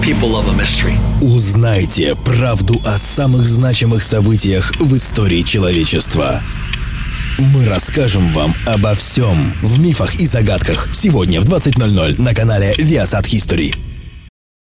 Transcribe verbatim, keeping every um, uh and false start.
People love a mystery. Узнайте правду о самых значимых событиях в истории человечества. Мы расскажем вам обо всем в «Мифах и загадках» сегодня в двадцать ноль ноль на канале Viasat History.